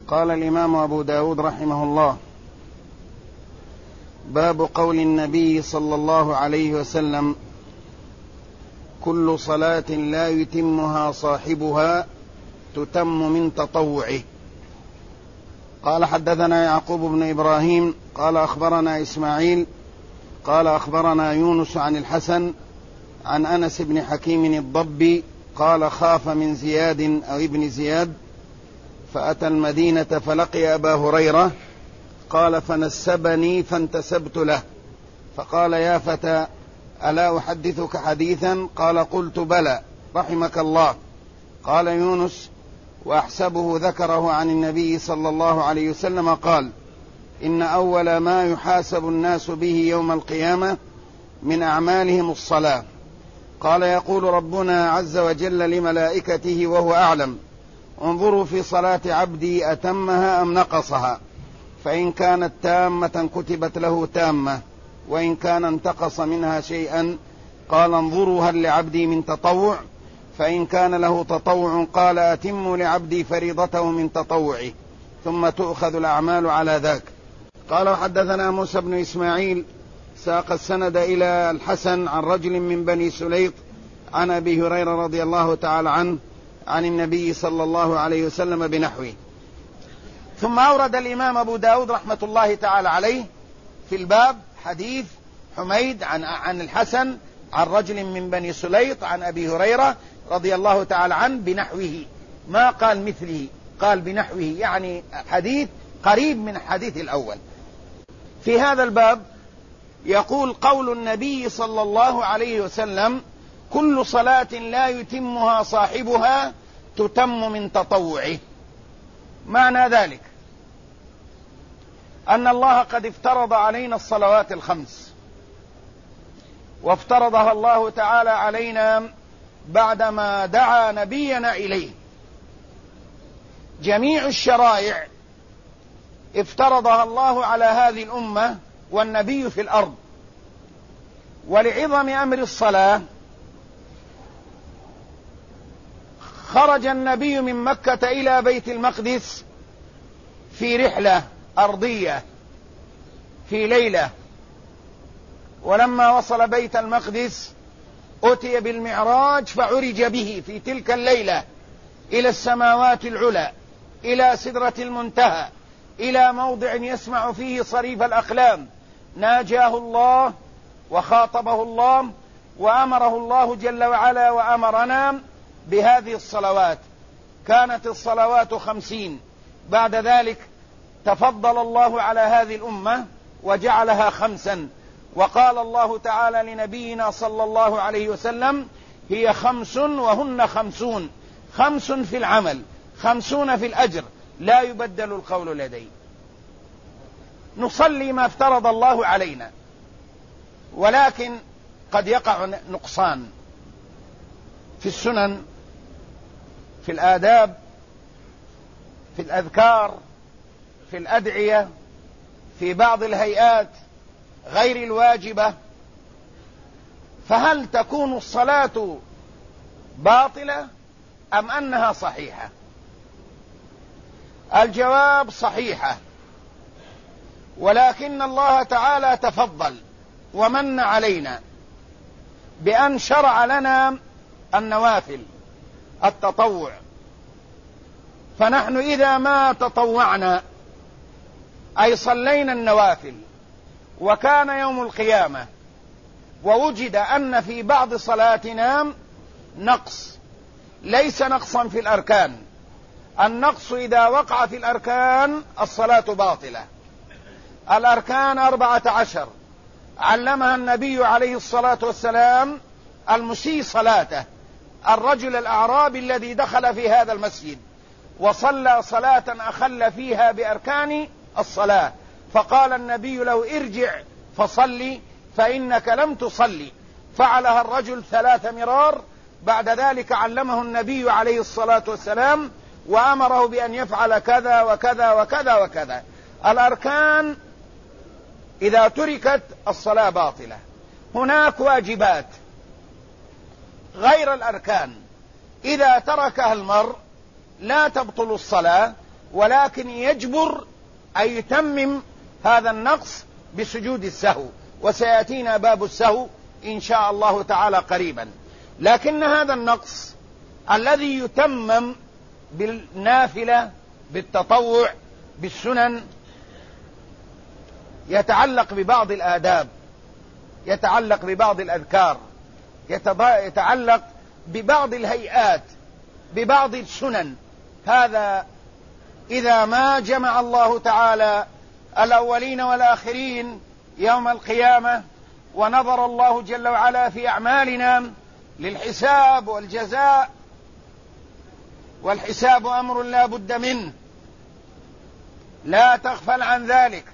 قال الإمام أبو داود رحمه الله: باب قول النبي صلى الله عليه وسلم: كل صلاة لا يتمها صاحبها تتم من تطوعه. قال: حدثنا يعقوب بن إبراهيم قال أخبرنا إسماعيل قال أخبرنا يونس عن الحسن عن أنس بن حكيم الضبي قال: خاف من زياد أو ابن زياد فأتى المدينة فلقي أبا هريرة قال: فنسبني فانتسبت له فقال: يا فتى ألا أحدثك حديثا؟ قال: قلت: بلى رحمك الله. قال يونس: وأحسبه ذكره عن النبي صلى الله عليه وسلم قال: إن أول ما يحاسب الناس به يوم القيامة من أعمالهم الصلاة. قال: يقول ربنا عز وجل لملائكته وهو أعلم: انظروا في صلاة عبدي أتمها أم نقصها، فإن كانت تامة كتبت له تامة، وإن كان انتقص منها شيئا قال: انظروا هل لعبدي من تطوع، فإن كان له تطوع قال: أتموا لعبدي فريضته من تطوعه، ثم تؤخذ الأعمال على ذاك. قال: وحدثنا موسى بن إسماعيل ساق السند إلى الحسن عن رجل من بني سليط عن أبي هريرة رضي الله تعالى عنه عن النبي صلى الله عليه وسلم بنحوه. ثم أورد الإمام أبو داود رحمة الله تعالى عليه في الباب حديث حميد عن الحسن عن رجل من بني سليط عن أبي هريرة رضي الله تعالى عنه بنحوه، ما قال مثله، قال بنحوه، يعني حديث قريب من الحديث الأول. في هذا الباب يقول: قول النبي صلى الله عليه وسلم: كل صلاة لا يتمها صاحبها تتم من تطوعه. معنى ذلك أن الله قد افترض علينا الصلوات الخمس، وافترضها الله تعالى علينا بعدما دعا نبينا إليه. جميع الشرائع افترضها الله على هذه الأمة والنبي في الأرض. ولعظم أمر الصلاة خرج النبي من مكة إلى بيت المقدس في رحلة أرضية في ليلة، ولما وصل بيت المقدس أتي بالمعراج فعرج به في تلك الليلة إلى السماوات العلى، إلى سدرة المنتهى، إلى موضع يسمع فيه صريف الأقلام. ناجاه الله وخاطبه الله وأمره الله جل وعلا وأمرنا بهذه الصلوات. كانت الصلوات 50، بعد ذلك تفضل الله على هذه الأمة وجعلها 5، وقال الله تعالى لنبينا صلى الله عليه وسلم: هي 5 وهن 50، 5 في العمل 50 في الأجر، لا يبدل القول لدي. نصلي ما افترض الله علينا، ولكن قد يقع نقصان في السنن، في الآداب، في الأذكار، في الأدعية، في بعض الهيئات غير الواجبة. فهل تكون الصلاة باطلة أم أنها صحيحة؟ الجواب: صحيحة، ولكن الله تعالى تفضل ومن علينا بأن شرع لنا النوافل، التطوع. فنحن إذا ما تطوعنا أي صلينا النوافل وكان يوم القيامة ووجد أن في بعض صلاتنا نقص، ليس نقصا في الأركان، النقص إذا وقع في الأركان الصلاة باطلة. الأركان 14 علمها النبي عليه الصلاة والسلام المسيء صلاته، الرجل الأعرابي الذي دخل في هذا المسجد وصلى صلاة أخل فيها بأركان الصلاة، فقال النبي له: ارجع فصلي فإنك لم تصلي. فعلها الرجل 3 مرار. بعد ذلك علمه النبي عليه الصلاة والسلام وأمره بأن يفعل كذا وكذا وكذا وكذا. الأركان إذا تركت الصلاة باطلة. هناك واجبات غير الأركان إذا تركها المرء لا تبطل الصلاة، ولكن يجبر أي يتمم هذا النقص بسجود السهو، وسيأتينا باب السهو إن شاء الله تعالى قريبا. لكن هذا النقص الذي يتمم بالنافلة بالتطوع بالسنن يتعلق ببعض الآداب، يتعلق ببعض الأذكار، يتعلق ببعض الهيئات، ببعض السنن. هذا إذا ما جمع الله تعالى الأولين والآخرين يوم القيامة ونظر الله جل وعلا في أعمالنا للحساب والجزاء، والحساب أمر لا بد منه، لا تغفل عن ذلك،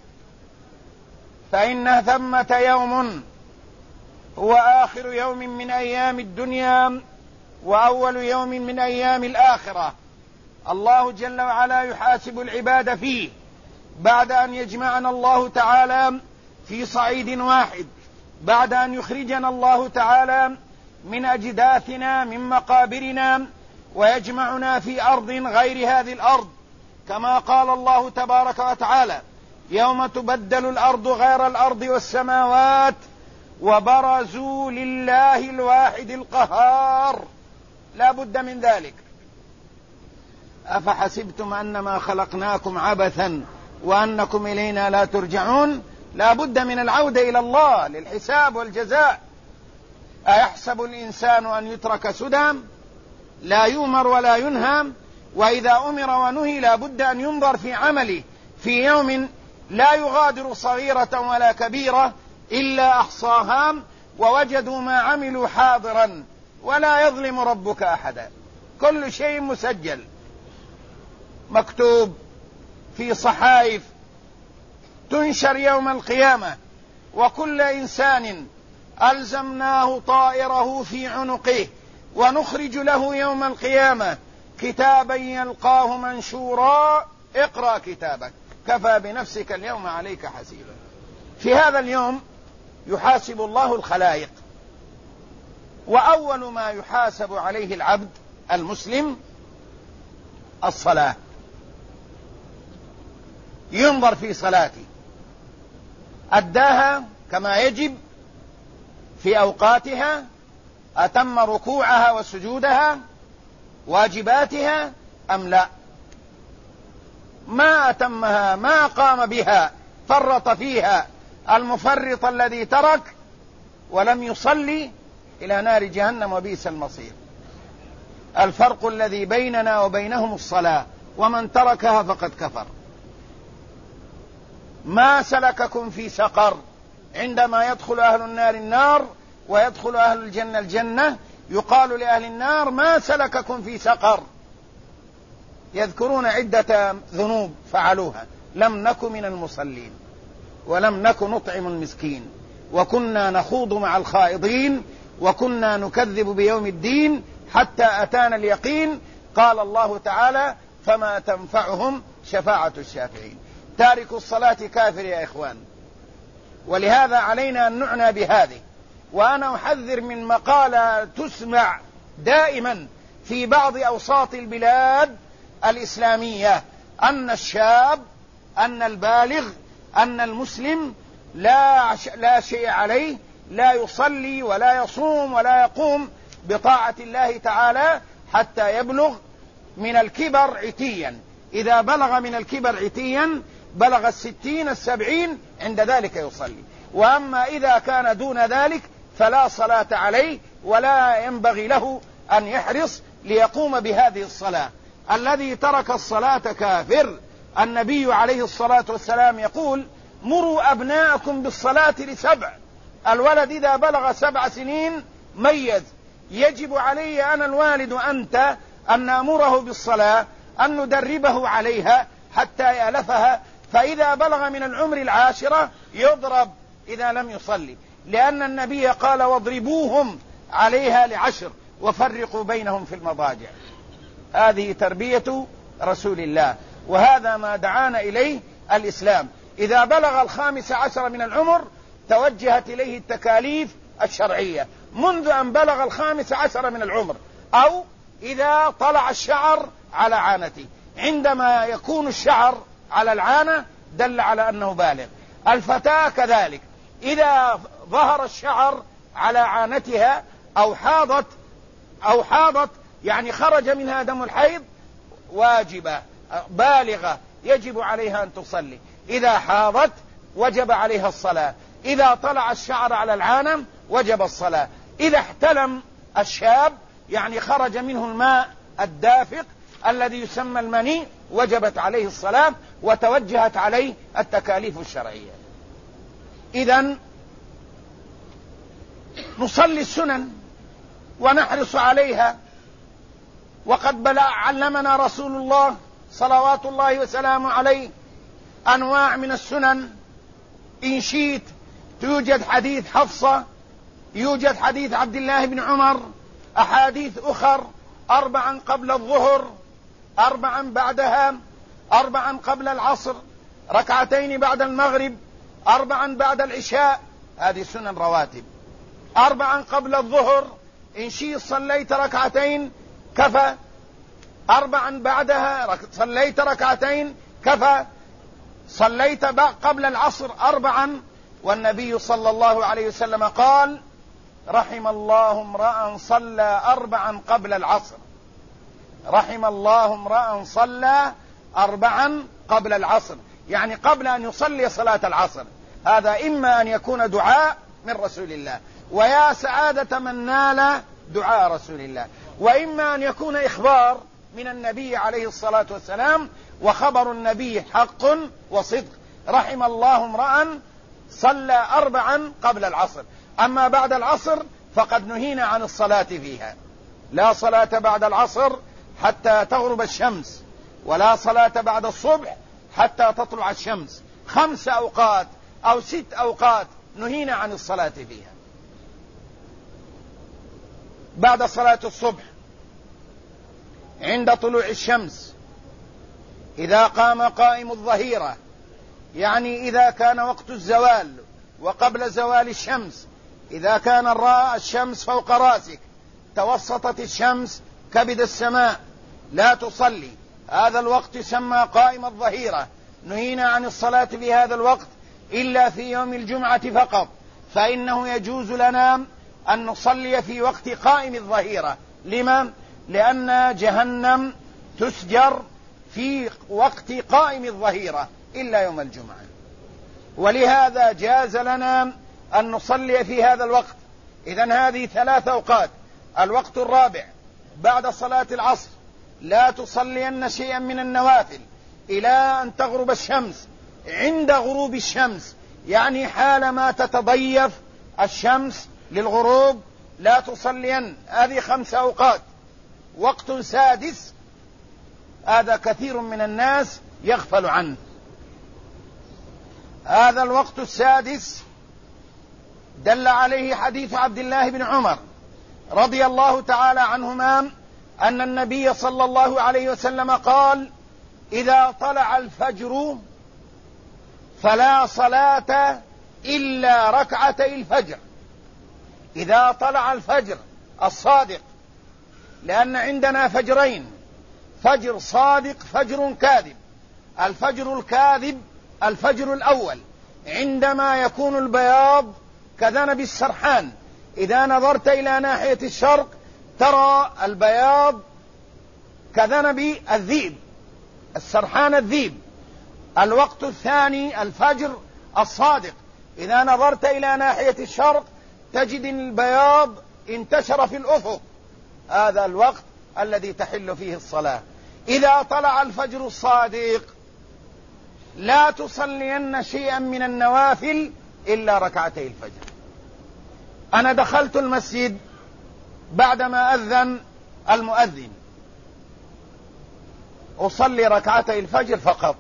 فإن ثمة يوم هو آخر يوم من أيام الدنيا وأول يوم من أيام الآخرة. الله جل وعلا يحاسب العباد فيه بعد أن يجمعنا الله تعالى في صعيد واحد، بعد أن يخرجنا الله تعالى من أجداثنا من مقابرنا ويجمعنا في أرض غير هذه الأرض، كما قال الله تبارك وتعالى: يوم تبدل الأرض غير الأرض والسماوات وبرزوا لله الواحد القهار. لا بد من ذلك. أفحسبتم أنما خلقناكم عبثا وأنكم إلينا لا ترجعون؟ لا بد من العودة إلى الله للحساب والجزاء. أيحسب الإنسان أن يترك سدى؟ لا يؤمر ولا ينهى، وإذا أمر ونهي لا بد أن ينظر في عمله في يوم لا يغادر صغيرة ولا كبيرة إلا أحصاها ووجدوا ما عملوا حاضرا ولا يظلم ربك أحدا. كل شيء مسجل مكتوب في صحائف تنشر يوم القيامة، وكل إنسان ألزمناه طائره في عنقه ونخرج له يوم القيامة كتابا يلقاه منشورا اقرأ كتابك كفى بنفسك اليوم عليك حسيبا. في هذا اليوم يحاسب الله الخلائق، وأول ما يحاسب عليه العبد المسلم الصلاة. ينظر في صلاته أداها كما يجب في أوقاتها، أتم ركوعها وسجودها واجباتها أم لا، ما أتمها ما قام بها فرط فيها المفرط الذي ترك ولم يصلي إلى نار جهنم وبئس المصير. الفرق الذي بيننا وبينهم الصلاة، ومن تركها فقد كفر. ما سلككم في سقر؟ عندما يدخل أهل النار النار ويدخل أهل الجنة الجنة يقال لأهل النار ما سلككم في سقر؟ يذكرون عدة ذنوب فعلوها: لم نك من المصلين، ولم نك نطعم المسكين، وكنا نخوض مع الخائضين، وكنا نكذب بيوم الدين حتى أتانا اليقين. قال الله تعالى: فما تنفعهم شفاعة الشافعين. تارك الصلاة كافر يا إخوان، ولهذا علينا أن نعنى بهذه. وأنا أحذر من مقالة تسمع دائما في بعض أوساط البلاد الإسلامية أن الشاب، أن البالغ، أن المسلم لا شيء عليه، لا يصلي ولا يصوم ولا يقوم بطاعة الله تعالى حتى يبلغ من الكبر عتيا. إذا بلغ من الكبر عتيا بلغ 60 70 عند ذلك يصلي، وأما إذا كان دون ذلك فلا صلاة عليه ولا ينبغي له أن يحرص ليقوم بهذه الصلاة. الذي ترك الصلاة كافر. النبي عليه الصلاة والسلام يقول: مروا أبناءكم بالصلاة ل7. الولد إذا بلغ 7 سنين ميز، يجب علي أنا الوالد أنت أن نأمره بالصلاة، أن ندربه عليها حتى يألفها، فإذا بلغ من العمر 10 يضرب إذا لم يصلي، لأن النبي قال: واضربوهم عليها ل10 وفرقوا بينهم في المضاجع. هذه تربية رسول الله، وهذا ما دعانا إليه الإسلام. إذا بلغ 15 من العمر توجهت إليه التكاليف الشرعية منذ أن بلغ 15 من العمر، أو إذا طلع الشعر على عانته. عندما يكون الشعر على العانة دل على أنه بالغ. الفتاة كذلك إذا ظهر الشعر على عانتها أو حاضت يعني خرج منها دم الحيض واجبة بالغة يجب عليها أن تصلي. إذا حاضت وجب عليها الصلاة. إذا طلع الشعر على العانة وجب الصلاة. إذا احتلم الشاب يعني خرج منه الماء الدافق الذي يسمى المني وجبت عليه الصلاة وتوجهت عليه التكاليف الشرعية. إذن نصلي السنن ونحرص عليها، وقد علمنا رسول الله صلوات الله وسلامه عليه أنواع من السنن. إن شئت يوجد حديث حفصة، يوجد حديث عبد الله بن عمر، أحاديث أخر: 4 قبل الظهر، 4 بعدها، 4 قبل العصر، 2 بعد المغرب، 4 بعد العشاء، هذه سنن رواتب. 4 قبل الظهر إن شئت صليت 2 كفى، 4 بعدها صليت 2 كفى، صليت قبل العصر 4. والنبي صلى الله عليه وسلم قال: رحم الله امرأ صلى 4 قبل العصر. رحم الله امرأ صلى 4 قبل العصر، يعني قبل أن يصلي صلاة العصر. هذا إما أن يكون دعاء من رسول الله، ويا سعادة من نال دعاء رسول الله، وإما أن يكون إخبار من النبي عليه الصلاة والسلام، وخبر النبي حق وصدق. رحم الله امرأ صلى 4 قبل العصر. أما بعد العصر فقد نهينا عن الصلاة فيها. لا صلاة بعد العصر حتى تغرب الشمس، ولا صلاة بعد الصبح حتى تطلع الشمس. 5 أوقات أو 6 أوقات نهينا عن الصلاة فيها. بعد صلاة الصبح عند طلوع الشمس، إذا قام قائم الظهيرة، يعني إذا كان وقت الزوال وقبل زوال الشمس، إذا كان الشمس فوق راسك، توسطت الشمس كبد السماء، لا تصلي. هذا الوقت يسمى قائم الظهيرة. نهينا عن الصلاة في هذا الوقت إلا في يوم الجمعة فقط، فإنه يجوز لنا أن نصلي في وقت قائم الظهيرة. لما؟ لأن جهنم تسجر في وقت قائم الظهيرة إلا يوم الجمعة، ولهذا جاز لنا أن نصلي في هذا الوقت. إذن هذه 3 أوقات. الوقت الرابع بعد صلاة العصر لا تصلين شيئا من النوافل إلى أن تغرب الشمس. عند غروب الشمس يعني حالما تتضيف الشمس للغروب لا تصلين. هذه 5 أوقات. وقت سادس هذا كثير من الناس يغفل عنه. هذا الوقت السادس دل عليه حديث عبد الله بن عمر رضي الله تعالى عنهما أن النبي صلى الله عليه وسلم قال: إذا طلع الفجر فلا صلاة إلا 2 الفجر. إذا طلع الفجر الصادق، لأن عندنا فجرين: فجر صادق، فجر كاذب. الفجر الكاذب الفجر الأول عندما يكون البياض كذنب السرحان، إذا نظرت إلى ناحية الشرق ترى البياض كذنب الذئب، السرحان الذئب. الوقت الثاني الفجر الصادق، إذا نظرت إلى ناحية الشرق تجد البياض انتشر في الأفق. هذا الوقت الذي تحل فيه الصلاة. إذا طلع الفجر الصادق لا تصلين شيئا من النوافل إلا 2 الفجر. أنا دخلت المسجد بعدما أذن المؤذن، أصلي 2 الفجر فقط،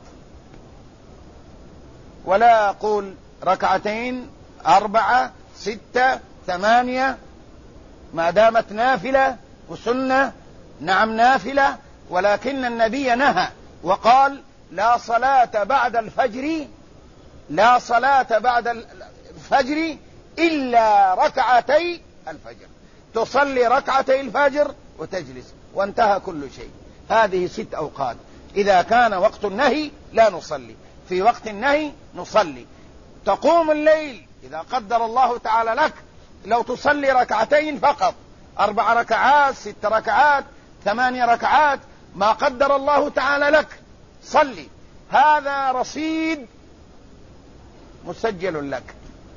ولا أقول 2 4 6 8 ما دامت نافلة وسنة. نعم نافلة، ولكن النبي نهى وقال: لا صلاة بعد الفجر، لا صلاة بعد الفجر إلا 2 الفجر. تصلي 2 الفجر وتجلس، وانتهى كل شيء. هذه 6 أوقات. إذا كان وقت النهي لا نصلي، في وقت النهي نصلي. تقوم الليل إذا قدر الله تعالى لك لو تصلي ركعتين فقط، 4 ركعات 6 ركعات 8 ركعات، ما قدر الله تعالى لك صلي، هذا رصيد مسجل لك.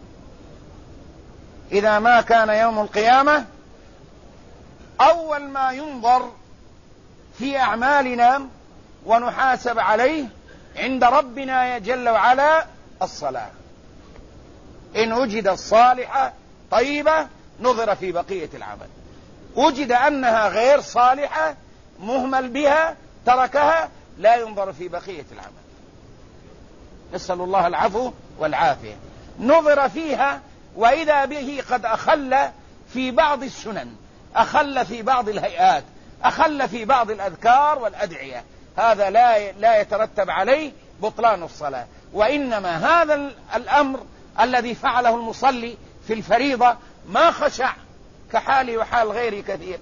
إذا ما كان يوم القيامة أول ما ينظر في أعمالنا ونحاسب عليه عند ربنا جل وعلا الصلاة، إن وجد الصالحة طيبة نظر في بقية العمل، وجد أنها غير صالحة مهمل بها تركها لا ينظر في بقية العمل. نسأل الله العفو والعافية. نظر فيها وإذا به قد أخل في بعض السنن، أخل في بعض الهيئات، أخل في بعض الأذكار والأدعية، هذا لا يترتب عليه بطلان الصلاة. وإنما هذا الأمر الذي فعله المصلي في الفريضة ما خشع كحالي وحال غيري كثير.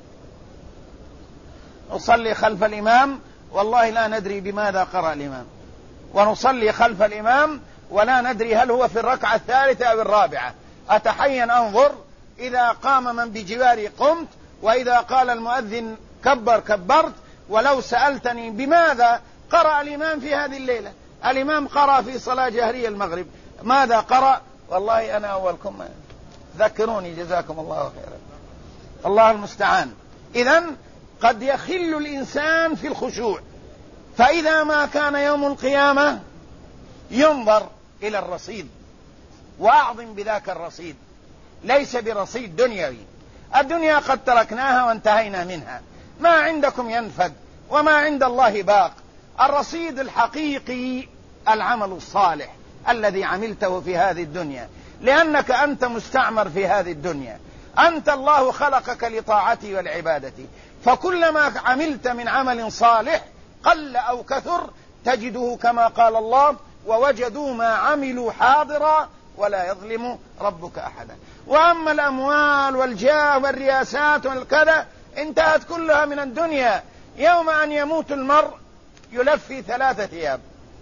نصلي خلف الإمام والله لا ندري بماذا قرأ الإمام، ونصلي خلف الإمام ولا ندري هل هو في الركعة الثالثة أو الرابعة، أتحين أنظر، إذا قام من بجواري قمت، وإذا قال المؤذن كبر كبرت. ولو سألتني بماذا قرأ الإمام في هذه الليلة، الإمام قرأ في صلاة جهرية المغرب، ماذا قرأ؟ والله أنا أولكم، ذكروني جزاكم الله خيرا، الله المستعان. إذن قد يخل الإنسان في الخشوع، فإذا ما كان يوم القيامة ينظر إلى الرصيد، وأعظم بذاك الرصيد، ليس برصيد دنيوي، الدنيا قد تركناها وانتهينا منها، ما عندكم ينفد وما عند الله باق. الرصيد الحقيقي العمل الصالح الذي عملته في هذه الدنيا، لأنك أنت مستعمر في هذه الدنيا، أنت الله خلقك لطاعتي والعبادة، فكلما عملت من عمل صالح قل أو كثر تجده كما قال الله ووجدوا ما عملوا حاضرا ولا يظلم ربك أحدا. وأما الأموال والجاه والرياسات والكذا انتهت كلها من الدنيا. يوم أن يموت المرء يلفي 3 ثياب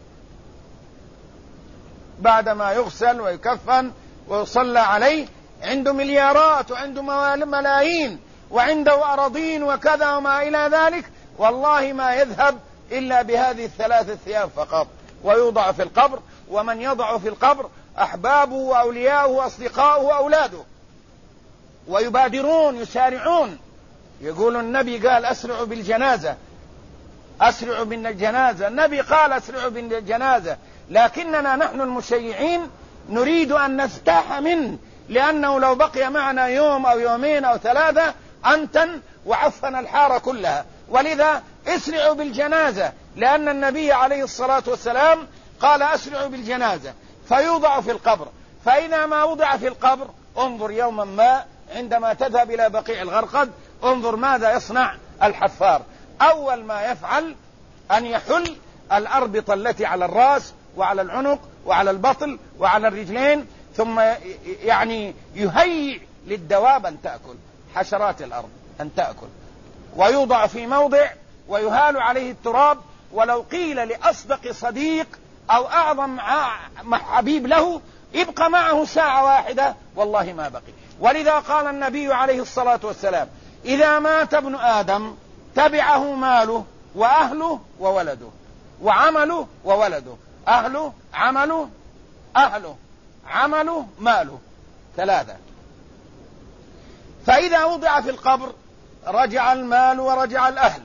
بعدما يغسل ويكفن ويصلى عليه، عنده مليارات وعنده ملايين وعنده أراضين وكذا وما إلى ذلك، والله ما يذهب إلا بهذه 3 ثياب فقط، ويوضع في القبر. ومن يضع في القبر أحبابه وأولياؤه وأصدقاؤه وأولاده، ويبادرون يسارعون. يقول النبي قال أسرعوا بالجنازة، أسرعوا بالجنازة، النبي قال أسرعوا بالجنازة، لكننا نحن المشيعين نريد أن نستاح منه، لأنه لو بقي معنا يوم أو يومين أو 3 أنتن وعفن الحارة كلها. ولذا اسرعوا بالجنازة، لأن النبي عليه الصلاة والسلام قال أسرعوا بالجنازة، فيوضع في القبر. فإذا ما وضع في القبر انظر يوما ما عندما تذهب إلى بقيع الغرقد، انظر ماذا يصنع الحفار. أول ما يفعل أن يحل الأربطة التي على الرأس وعلى العنق وعلى البطن وعلى الرجلين، ثم يعني يهيئ للدواب أن تأكل، حشرات الأرض أن تأكل، ويوضع في موضع ويهال عليه التراب. ولو قيل لأصدق صديق أو أعظم حبيب له يبقى معه 1 ساعة واحدة والله ما بقي. ولذا قال النبي عليه الصلاة والسلام إذا مات ابن آدم تبعه ماله وأهله وولده، وعمله وولده، أهله عمله أهله عمله ماله، 3. فإذا وضع في القبر رجع المال ورجع الأهل،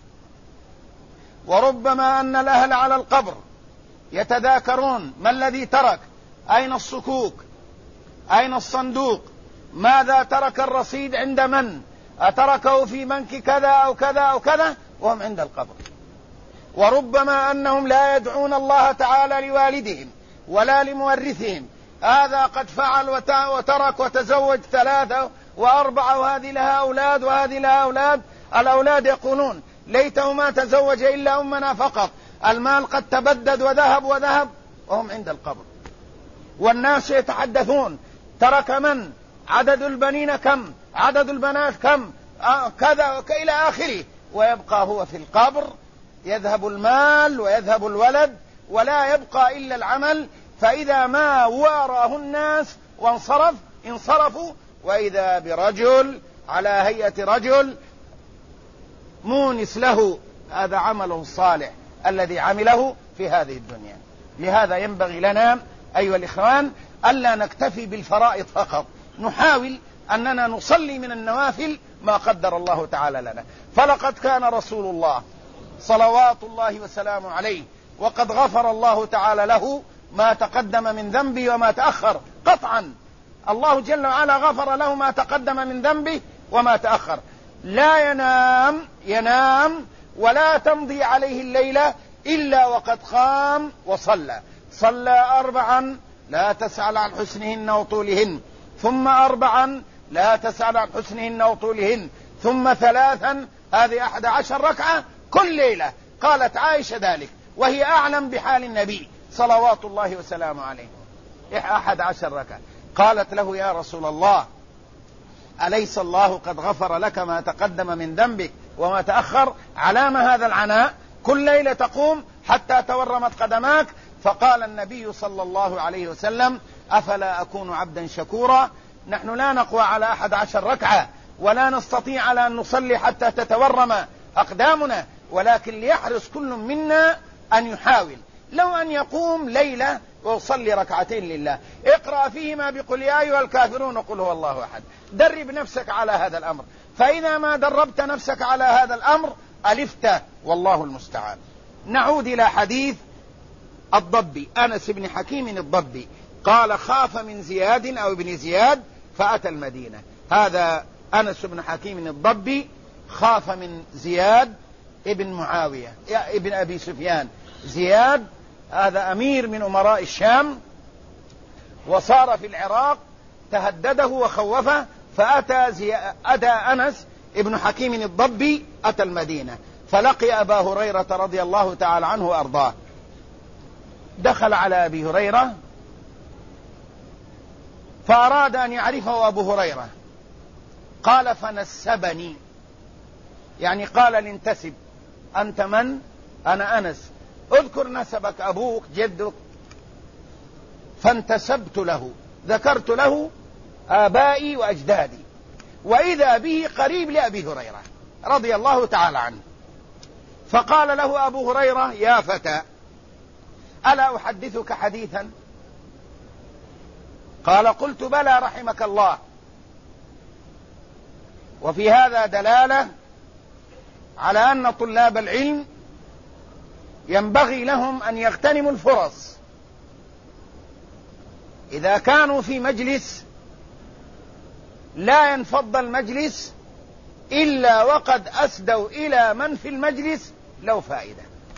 وربما أن الأهل على القبر يتذاكرون ما الذي ترك، أين الصكوك، أين الصندوق، ماذا ترك الرصيد عند من، أتركه في بنك كذا أو كذا أو كذا، وهم عند القبر. وربما أنهم لا يدعون الله تعالى لوالدهم ولا لمورثهم، هذا قد فعل وترك وتزوج 3 و4 وهذه لها أولاد وهذه لها أولاد. الأولاد يقولون ليته ما تزوج إلا أمنا فقط، المال قد تبدد وذهب، وهم عند القبر. والناس يتحدثون ترك من، عدد البنين كم، عدد البنات كم، كذا إلى آخره، ويبقى هو في القبر يذهب المال ويذهب الولد ولا يبقى إلا العمل، فإذا ما واراه الناس انصرفوا، وإذا برجل على هيئة رجل مونس له، هذا عمله الصالح الذي عمله في هذه الدنيا. لهذا ينبغي لنا أيها الإخوان ألا نكتفي بالفرائض فقط، نحاول أننا نصلي من النوافل ما قدر الله تعالى لنا. فلقد كان رسول الله صلوات الله وسلامه عليه وقد غفر الله تعالى له ما تقدم من ذنبه وما تأخر، قطعا الله جل وعلا غفر له ما تقدم من ذنبه وما تأخر. لا ينام ولا تمضي عليه الليلة إلا وقد قام وصلى. صلى 4 لا تسأل عن حسنهن وطولهن، ثم 4 لا تسأل عن حسنهن وطولهن، ثم 3، هذه 11 ركعة كل ليلة. قالت عائشة ذلك وهي أعلم بحال النبي صلوات الله وسلامه عليه، 11 ركعة. قالت له يا رسول الله أليس الله قد غفر لك ما تقدم من ذنبك وما تأخر؟ علام هذا العناء؟ كل ليلة تقوم حتى تورمت قدماك. فقال النبي صلى الله عليه وسلم أفلا أكون عبدا شكورا؟ نحن لا نقوى على 11 ركعة ولا نستطيع على أن نصلي حتى تتورم أقدامنا، ولكن ليحرص كل منا أن يحاول لو أن يقوم ليلة ويصلي 2 لله، اقرأ فيهما بقل يا أيها الكافرون وقل هو الله أحد. درب نفسك على هذا الأمر، فإذا ما دربت نفسك على هذا الأمر ألفت، والله المستعان. نعود إلى حديث الضبي، أنس بن حكيم الضبي قال خاف من زياد أو ابن زياد فأتى المدينة. هذا أنس بن حكيم الضبي خاف من زياد ابن معاوية ابن أبي سفيان. زياد هذا أمير من أمراء الشام، وصار في العراق، تهدده وخوفه، فأتى أنس ابن حكيم الضبي أتى المدينة، فلقي أبا هريرة رضي الله تعالى عنه وأرضاه. دخل على أبي هريرة فأراد أن يعرفه أبو هريرة، قال فنسبني، يعني قال لانتسب، أنت من؟ أنا أنس، اذكر نسبك، أبوك جدك. فانتسبت له، ذكرت له آبائي وأجدادي، وإذا به قريب لأبي هريرة رضي الله تعالى عنه. فقال له أبو هريرة يا فتى ألا أحدثك حديثا؟ قال قلت بلى رحمك الله. وفي هذا دلالة على أن طلاب العلم ينبغي لهم أن يغتنموا الفرص. إذا كانوا في مجلس لا ينفض المجلس إلا وقد أسدوا إلى من في المجلس لو فائدة،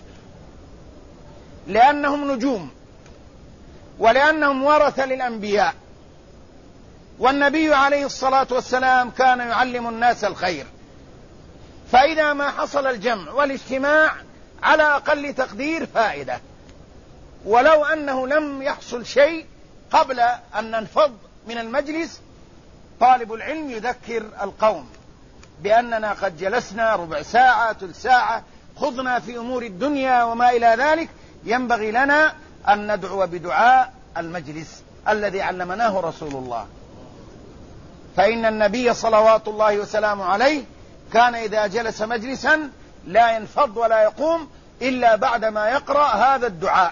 لأنهم نجوم ولأنهم ورثة للأنبياء، والنبي عليه الصلاة والسلام كان يعلم الناس الخير. فإذا ما حصل الجمع والاجتماع على أقل تقدير فائدة، ولو أنه لم يحصل شيء قبل أن ننفض من المجلس، طالب العلم يذكر القوم بأننا قد جلسنا ربع ساعة ثلث ساعة، خضنا في أمور الدنيا وما إلى ذلك. ينبغي لنا أن ندعو بدعاء المجلس الذي علمناه رسول الله، فإن النبي صلوات الله وسلامه عليه كان إذا جلس مجلسا لا ينفض ولا يقوم إلا بعدما يقرأ هذا الدعاء: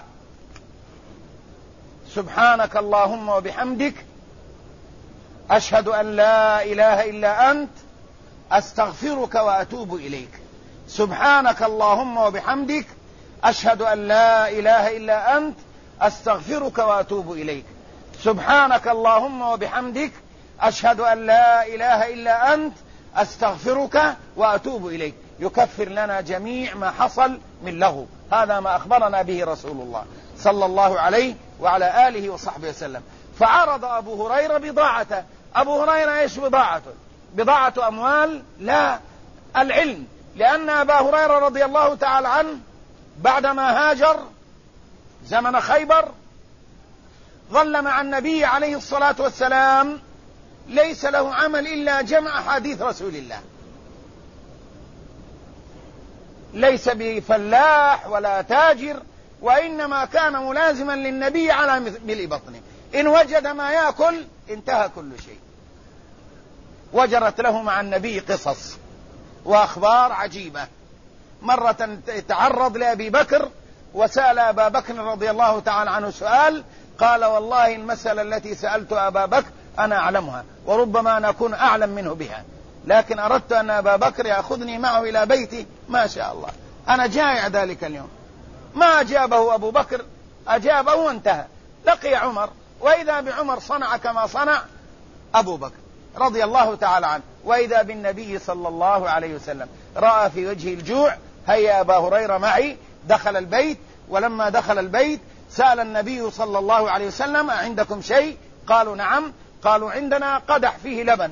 سبحانك اللهم وبحمدك أشهد أن لا إله إلا أنت أستغفرك وأتوب إليك. سبحانك اللهم وبحمدك أشهد أن لا إله إلا أنت أستغفرك وأتوب إليك. سبحانك اللهم وبحمدك أشهد أن لا إله إلا أنت أستغفرك وأتوب إليك. يكفر لنا جميع ما حصل من لغو. هذا ما أخبرنا به رسول الله صلى الله عليه وعلى آله وصحبه وسلم. فعرض أبو هريرة بضاعته. أبو هريرة إيش بضاعته؟ بضاعة أموال؟ لا، العلم. لأن أبا هريرة رضي الله تعالى عنه بعدما هاجر زمن خيبر ظل مع النبي عليه الصلاة والسلام، ليس له عمل إلا جمع حديث رسول الله، ليس بفلاح ولا تاجر، وإنما كان ملازما للنبي على ملء بطنه، إن وجد ما يأكل انتهى كل شيء. وجرت له مع النبي قصص وأخبار عجيبة. مرة تعرض لأبي بكر وسأل أبا بكر رضي الله تعالى عنه سؤال، قال والله المسألة التي سألت أبا بكر أنا أعلمها، وربما أنا أكون أعلم منه بها، لكن أردت أن أبا بكر يأخذني معه إلى بيتي. ما شاء الله أنا جائع ذلك اليوم. ما أجابه أبو بكر، أجابه وانتهى. لقي عمر، وإذا بعمر صنع كما صنع أبو بكر رضي الله تعالى عنه، وإذا بالنبي صلى الله عليه وسلم رأى في وجهه الجوع، هيا أبا هريرة معي. دخل البيت، ولما دخل البيت سأل النبي صلى الله عليه وسلم عندكم شيء؟ قالوا نعم. قالوا عندنا قدح فيه لبن.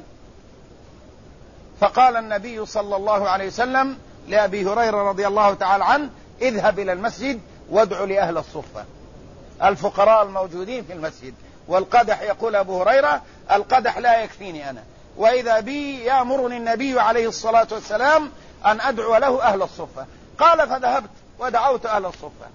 فقال النبي صلى الله عليه وسلم لأبي هريرة رضي الله تعالى عنه اذهب إلى المسجد وادعو لأهل الصفة الفقراء الموجودين في المسجد. والقدح يقول أبو هريرة القدح لا يكفيني أنا، وإذا بي يأمرني النبي عليه الصلاة والسلام أن أدعو له أهل الصفة. قال فذهبت ودعوت أهل الصفة،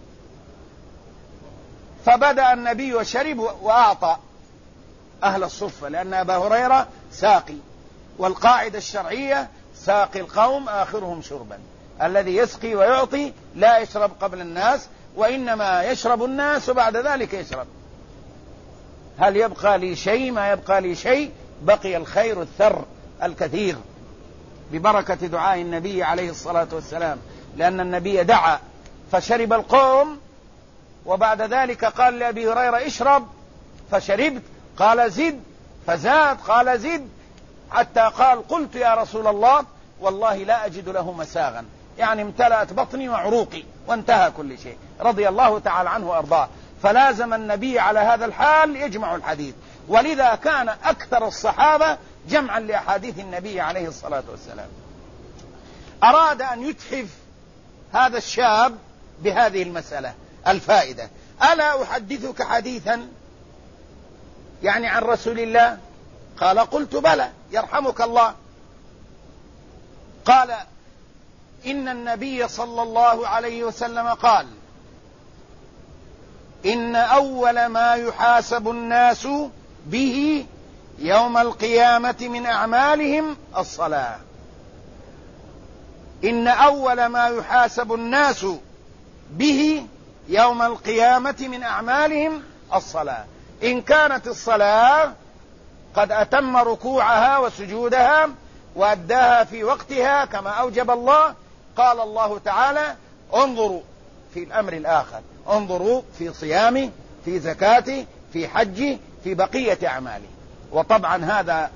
فبدأ النبي وشرب وأعطى أهل الصفة، لأن أبا هريرة ساقي، والقاعدة الشرعية ساقي القوم آخرهم شربا، الذي يسقي ويعطي لا يشرب قبل الناس، وإنما يشرب الناس وبعد ذلك يشرب. هل يبقى لي شيء؟ ما يبقى لي شيء، بقي الخير الثر الكثير ببركة دعاء النبي عليه الصلاة والسلام، لأن النبي دعا فشرب القوم، وبعد ذلك قال لأبي هريرة اشرب، فشربت، قال زد، فزاد، قال زد، حتى قال قلت يا رسول الله والله لا أجد له مساغا، يعني امتلأت بطني وعروقي، وانتهى كل شيء، رضي الله تعالى عنه وأرضاه. فلازم النبي على هذا الحال يجمع الحديث، ولذا كان أكثر الصحابة جمعا لأحاديث النبي عليه الصلاة والسلام. أراد أن يتحف هذا الشاب بهذه المسألة الفائدة. ألا أحدثك حديثا يعني عن رسول الله؟ قال قلت بلى يرحمك الله. قال إن النبي صلى الله عليه وسلم قال إن أول ما يحاسب الناس به يوم القيامة من أعمالهم الصلاة. إن أول ما يحاسب الناس به يوم القيامة من أعمالهم الصلاة. إن كانت الصلاة قد أتم ركوعها وسجودها وأداها في وقتها كما أوجب الله، قال الله تعالى انظروا في الأمر الآخر، انظروا في صيامه، في زكاته، في حجه، في بقية أعماله. وطبعا هذا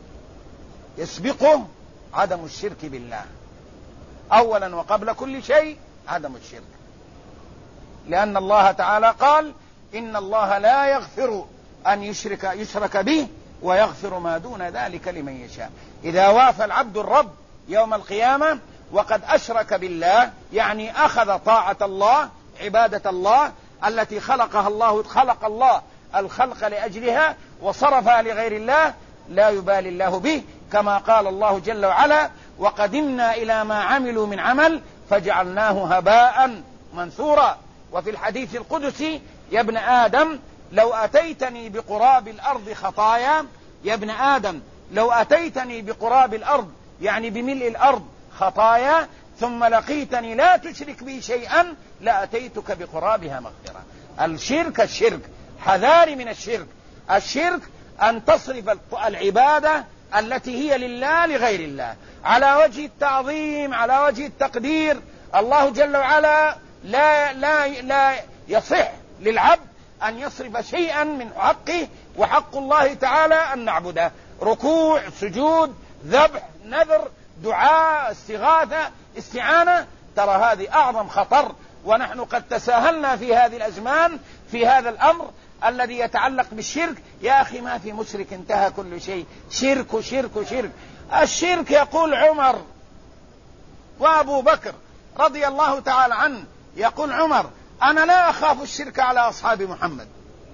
يسبقه عدم الشرك بالله أولا وقبل كل شيء، عدم الشرك، لأن الله تعالى قال إن الله لا يغفر أن يشرك به ويغفر ما دون ذلك لمن يشاء. إذا وافى العبد الرب يوم القيامة وقد أشرك بالله، يعني أخذ طاعة الله، عبادة الله التي خلق الله الخلق لأجلها وصرفها لغير الله، لا يبالي الله به، كما قال الله جل وعلا وقدمنا إلى ما عملوا من عمل فجعلناه هباء منثورا. وفي الحديث القدسي يا ابن آدم لو أتيتني بقراب الأرض خطايا، يا ابن آدم لو أتيتني بقراب الأرض يعني بملء الأرض خطايا ثم لقيتني لا تشرك بي شيئا لأتيتك بقرابها مغفرة. الشرك حذاري من الشرك أن تصرف العبادة التي هي لله لغير الله على وجه التعظيم، على وجه التقدير. الله جل وعلا لا يصح للعبد أن يصرف شيئا من حقه، وحق الله تعالى أن نعبده، ركوع، سجود، ذبح، نذر، دعاء، استغاثة، استعانة. ترى هذه أعظم خطر، ونحن قد تساهلنا في هذه الأزمان في هذا الأمر الذي يتعلق بالشرك. يا أخي ما في مشرك، انتهى كل شيء، شرك شرك شرك. الشرك يقول عمر وأبو بكر رضي الله تعالى عنه، يقول عمر أنا لا أخاف الشرك على أصحاب محمد،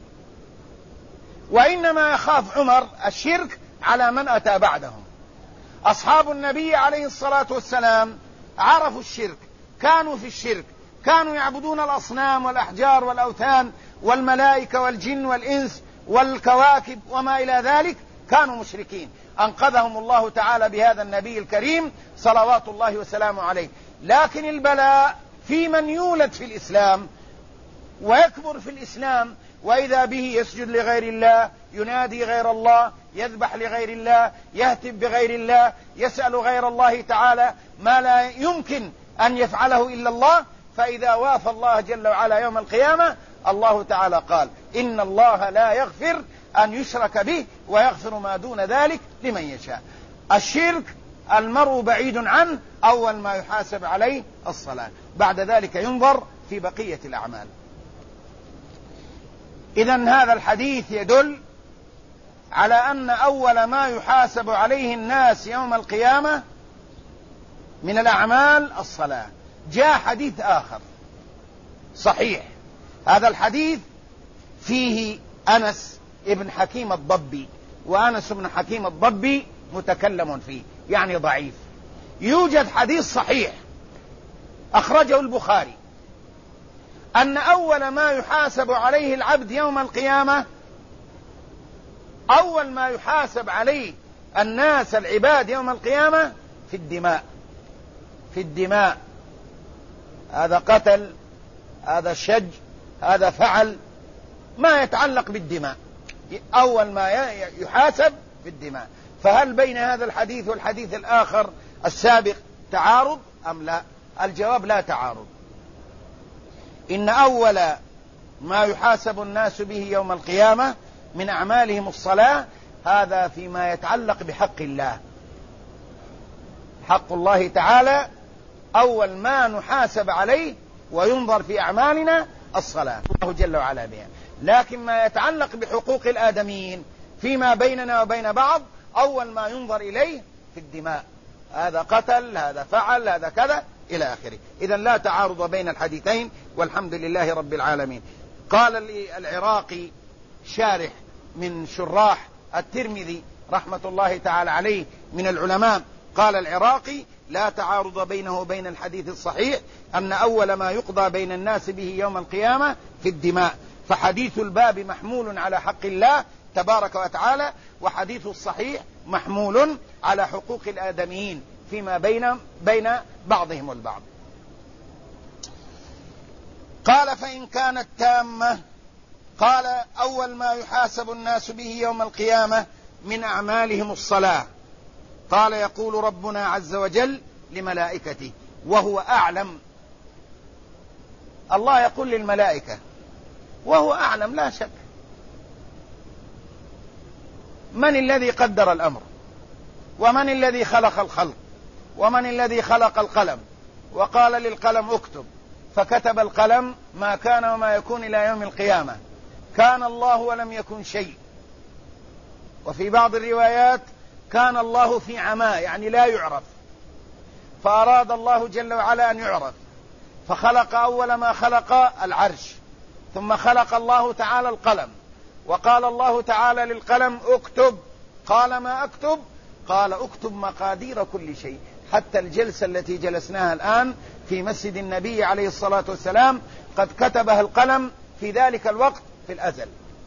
وإنما يخاف عمر الشرك على من أتى بعدهم. أصحاب النبي عليه الصلاة والسلام عرفوا الشرك كانوا في الشرك، كانوا يعبدون الأصنام والأحجار والأوثان والملائكة والجن والإنس والكواكب وما إلى ذلك، كانوا مشركين. أنقذهم الله تعالى بهذا النبي الكريم صلوات الله وسلامه عليه. لكن البلاء في من يولد في الإسلام ويكبر في الإسلام، وإذا به يسجد لغير الله، ينادي غير الله، يذبح لغير الله، يهتف بغير الله، يسأل غير الله تعالى ما لا يمكن أن يفعله إلا الله. فإذا وافى الله جل وعلا يوم القيامة، الله تعالى قال: إن الله لا يغفر أن يشرك به ويغفر ما دون ذلك لمن يشاء. الشرك المرء بعيد عنه، أول ما يحاسب عليه الصلاة، بعد ذلك ينظر في بقية الأعمال. إذن هذا الحديث يدل على أن أول ما يحاسب عليه الناس يوم القيامة من الأعمال الصلاة. جاء حديث آخر صحيح، هذا الحديث فيه أنس ابن حكيم الضبي، وأنس بن حكيم الضبي متكلم فيه، يعني ضعيف. يوجد حديث صحيح أخرجه البخاري أن أول ما يحاسب عليه العبد يوم القيامة، أول ما يحاسب عليه الناس العباد يوم القيامة في الدماء. في الدماء، هذا قتل، هذا شج، هذا فعل، ما يتعلق بالدماء، أول ما يحاسب في الدماء. فهل بين هذا الحديث والحديث الآخر السابق تعارض أم لا؟ الجواب: لا تعارض. إن أول ما يحاسب الناس به يوم القيامة من أعمالهم الصلاة، هذا فيما يتعلق بحق الله، حق الله تعالى أول ما نحاسب عليه وينظر في أعمالنا الصلاة، الله جل وعلا بها. لكن ما يتعلق بحقوق الآدميين فيما بيننا وبين بعض، أول ما ينظر إليه في الدماء، هذا قتل، هذا فعل، هذا كذا إلى آخره. إذن لا تعارض بين الحديثين، والحمد لله رب العالمين. قال العراقي شارح من شراح الترمذي رحمة الله تعالى عليه من العلماء، قال العراقي: لا تعارض بينه وبين الحديث الصحيح أن أول ما يقضى بين الناس به يوم القيامة في الدماء، فحديث الباب محمول على حق الله تبارك وتعالى، وحديث الصحيح محمول على حقوق الآدميين فيما بين بعضهم البعض. قال: فإن كانت تامة، قال: أول ما يحاسب الناس به يوم القيامة من أعمالهم الصلاة. قال: يقول ربنا عز وجل لملائكته وهو أعلم. الله يقول للملائكة وهو أعلم، لا شك. من الذي قدر الأمر؟ ومن الذي خلق الخلق؟ ومن الذي خلق القلم وقال للقلم اكتب، فكتب القلم ما كان وما يكون إلى يوم القيامة. كان الله ولم يكن شيء. وفي بعض الروايات كان الله في عماء، يعني لا يعرف، فأراد الله جل وعلا أن يعرف، فخلق أول ما خلق العرش، ثم خلق الله تعالى القلم، وقال الله تعالى للقلم اكتب، قال ما أكتب؟ قال اكتب مقادير كل شيء. حتى الجلسة التي جلسناها الآن في مسجد النبي عليه الصلاة والسلام قد كتبها القلم في ذلك الوقت في الأزل.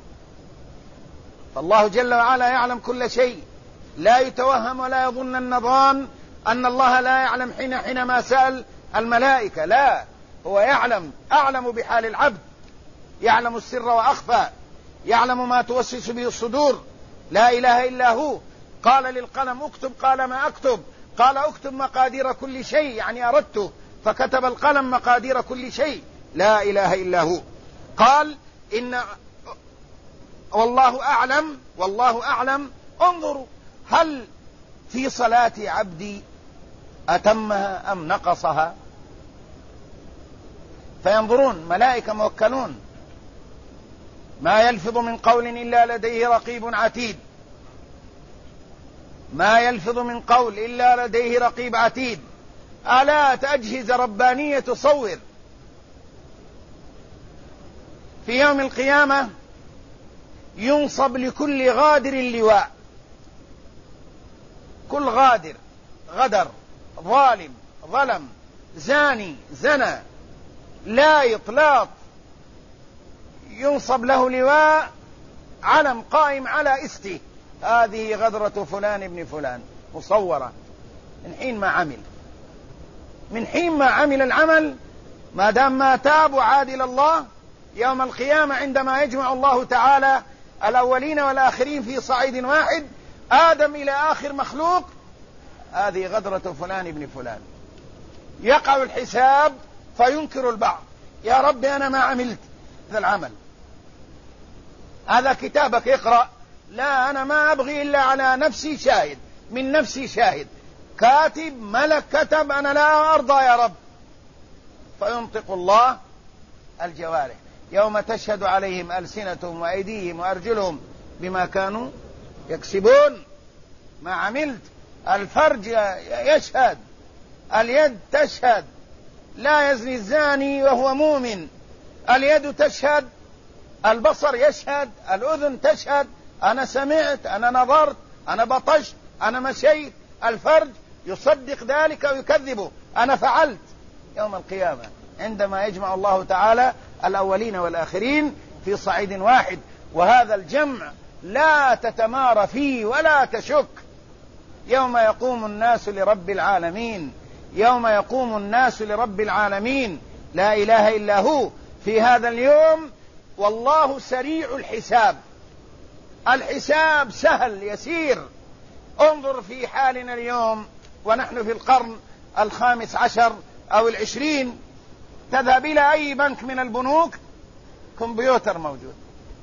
فالله جل وعلا يعلم كل شيء، لا يتوهم ولا يظن النظان أن الله لا يعلم حينما سأل الملائكة، لا، هو أعلم بحال العبد، يعلم السر وأخفى، يعلم ما توسوس به الصدور، لا إله إلا هو. قال للقلم اكتب، قال ما أكتب؟ قال اكتب مقادير كل شيء، يعني أردته، فكتب القلم مقادير كل شيء، لا إله إلا هو. قال والله أعلم. انظروا هل في صلاة عبدي أتمها أم نقصها؟ فينظرون، ملائكة موكلون، ما يلفظ من قول إلا لديه رقيب عتيد، ما يلفظ من قول إلا لديه رقيب عتيد. آلات أجهزة ربانية تصور. في يوم القيامة ينصب لكل غادر لواء، كل غادر غدر، ظالم ظلم، زاني زنى لا يطلاق ينصب له لواء علم قائم على استه، هذه غدرة فلان ابن فلان مصورة من حين ما عمل العمل، ما دام ما تاب وعاد إلى الله يوم القيامة عندما يجمع الله تعالى الأولين والآخرين في صعيد واحد، آدم إلى آخر مخلوق، هذه غدرة فلان ابن فلان. يقع الحساب فينكر البعض، يا رب أنا ما عملت هذا العمل، هذا كتابك اقرأ، لا أنا ما أبغي إلا على نفسي شاهد، من نفسي شاهد، كاتب ملك كتب، أنا لا أرضى يا رب. فينطق الله الجوارح يوم تشهد عليهم ألسنتهم وأيديهم وأرجلهم بما كانوا يكسبون. ما عملت، الفرج يشهد، اليد تشهد، لا يزني الزاني وهو مؤمن، اليد تشهد، البصر يشهد، الأذن تشهد، أنا سمعت، أنا نظرت، أنا بطشت، أنا مشيت، الفرج يصدق ذلك ويكذبه، أنا فعلت. يوم القيامة عندما يجمع الله تعالى الأولين والآخرين في صعيد واحد، وهذا الجمع لا تتمارى فيه ولا تشك، يوم يقوم الناس لرب العالمين، يوم يقوم الناس لرب العالمين لا إله إلا هو في هذا اليوم، والله سريع الحساب، الحساب سهل يسير. انظر في حالنا اليوم ونحن في القرن 15 أو 20، تذهب إلى أي بنك من البنوك كمبيوتر موجود،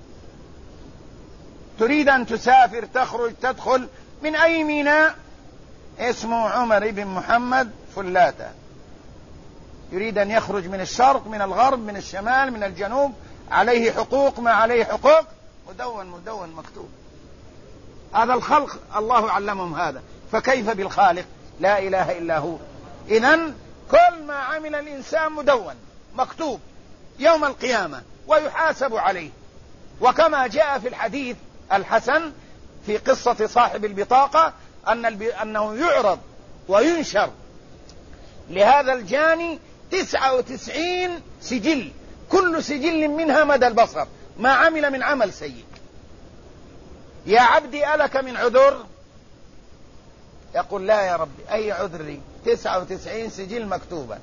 تريد أن تسافر تخرج تدخل من أي ميناء، اسمه عمر بن محمد فلاتة، يريد أن يخرج من الشرق من الغرب من الشمال من الجنوب، عليه حقوق ما عليه حقوق، مدون مكتوب. هذا الخلق الله علمهم هذا، فكيف بالخالق لا إله إلا هو. إذن كل ما عمل الإنسان مدون مكتوب يوم القيامة ويحاسب عليه. وكما جاء في الحديث الحسن في قصة صاحب البطاقة أنه يعرض وينشر لهذا الجاني 99 سجل، كل سجل منها مدى البصر ما عمل من عمل سيء. يا عبدي ألك من عذر؟ يقول لا يا ربي، أي عذر لي؟ 99 سجل مكتوبة،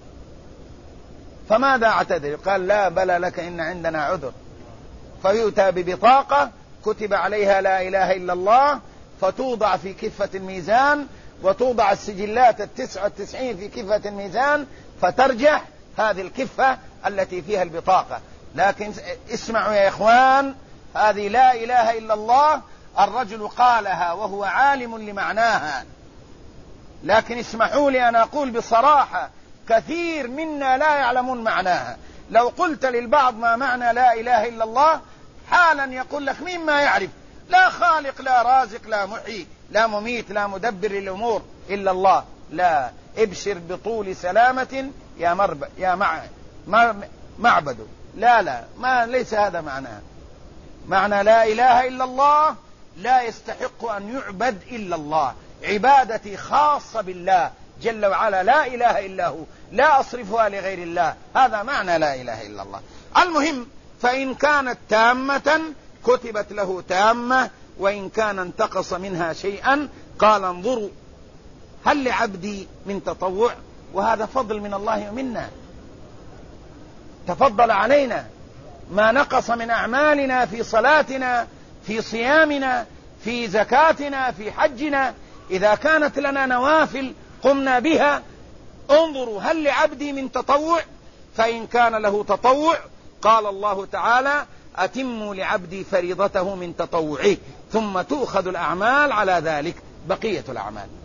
فماذا أعتذر؟ قال لا بلى لك، إن عندنا عذر. فيؤتى ببطاقة كتب عليها لا إله إلا الله، فتوضع في كفة الميزان، وتوضع السجلات 99 في كفة الميزان، فترجح هذه الكفة التي فيها البطاقة. لكن اسمعوا يا إخوان، هذه لا إله إلا الله الرجل قالها وهو عالم لمعناها، لكن اسمحوا لي أن أقول بصراحة كثير منا لا يعلمون معناها. لو قلت للبعض ما معنى لا إله إلا الله حالا يقول لك مين ما يعرف، لا خالق لا رازق لا محيي لا مميت لا مدبر للأمور إلا الله. لا، ابشر بطول سلامة يا معبد. لا ما ليس هذا معناه. معنى لا إله إلا الله لا يستحق أن يعبد إلا الله، عبادتي خاصة بالله جل وعلا، لا إله إلا هو، لا أصرفها لغير الله، هذا معنى لا إله إلا الله. المهم، فإن كانت تامة كتبت له تامة، وإن كان انتقص منها شيئا قال انظروا هل لعبدي من تطوع. وهذا فضل من الله ومنا، تفضل علينا. ما نقص من أعمالنا في صلاتنا في صيامنا في زكاتنا في حجنا، إذا كانت لنا نوافل قمنا بها، انظروا هل لعبدي من تطوع. فإن كان له تطوع قال الله تعالى أتموا لعبدي فريضته من تطوعه، ثم تؤخذ الأعمال على ذلك، بقية الأعمال.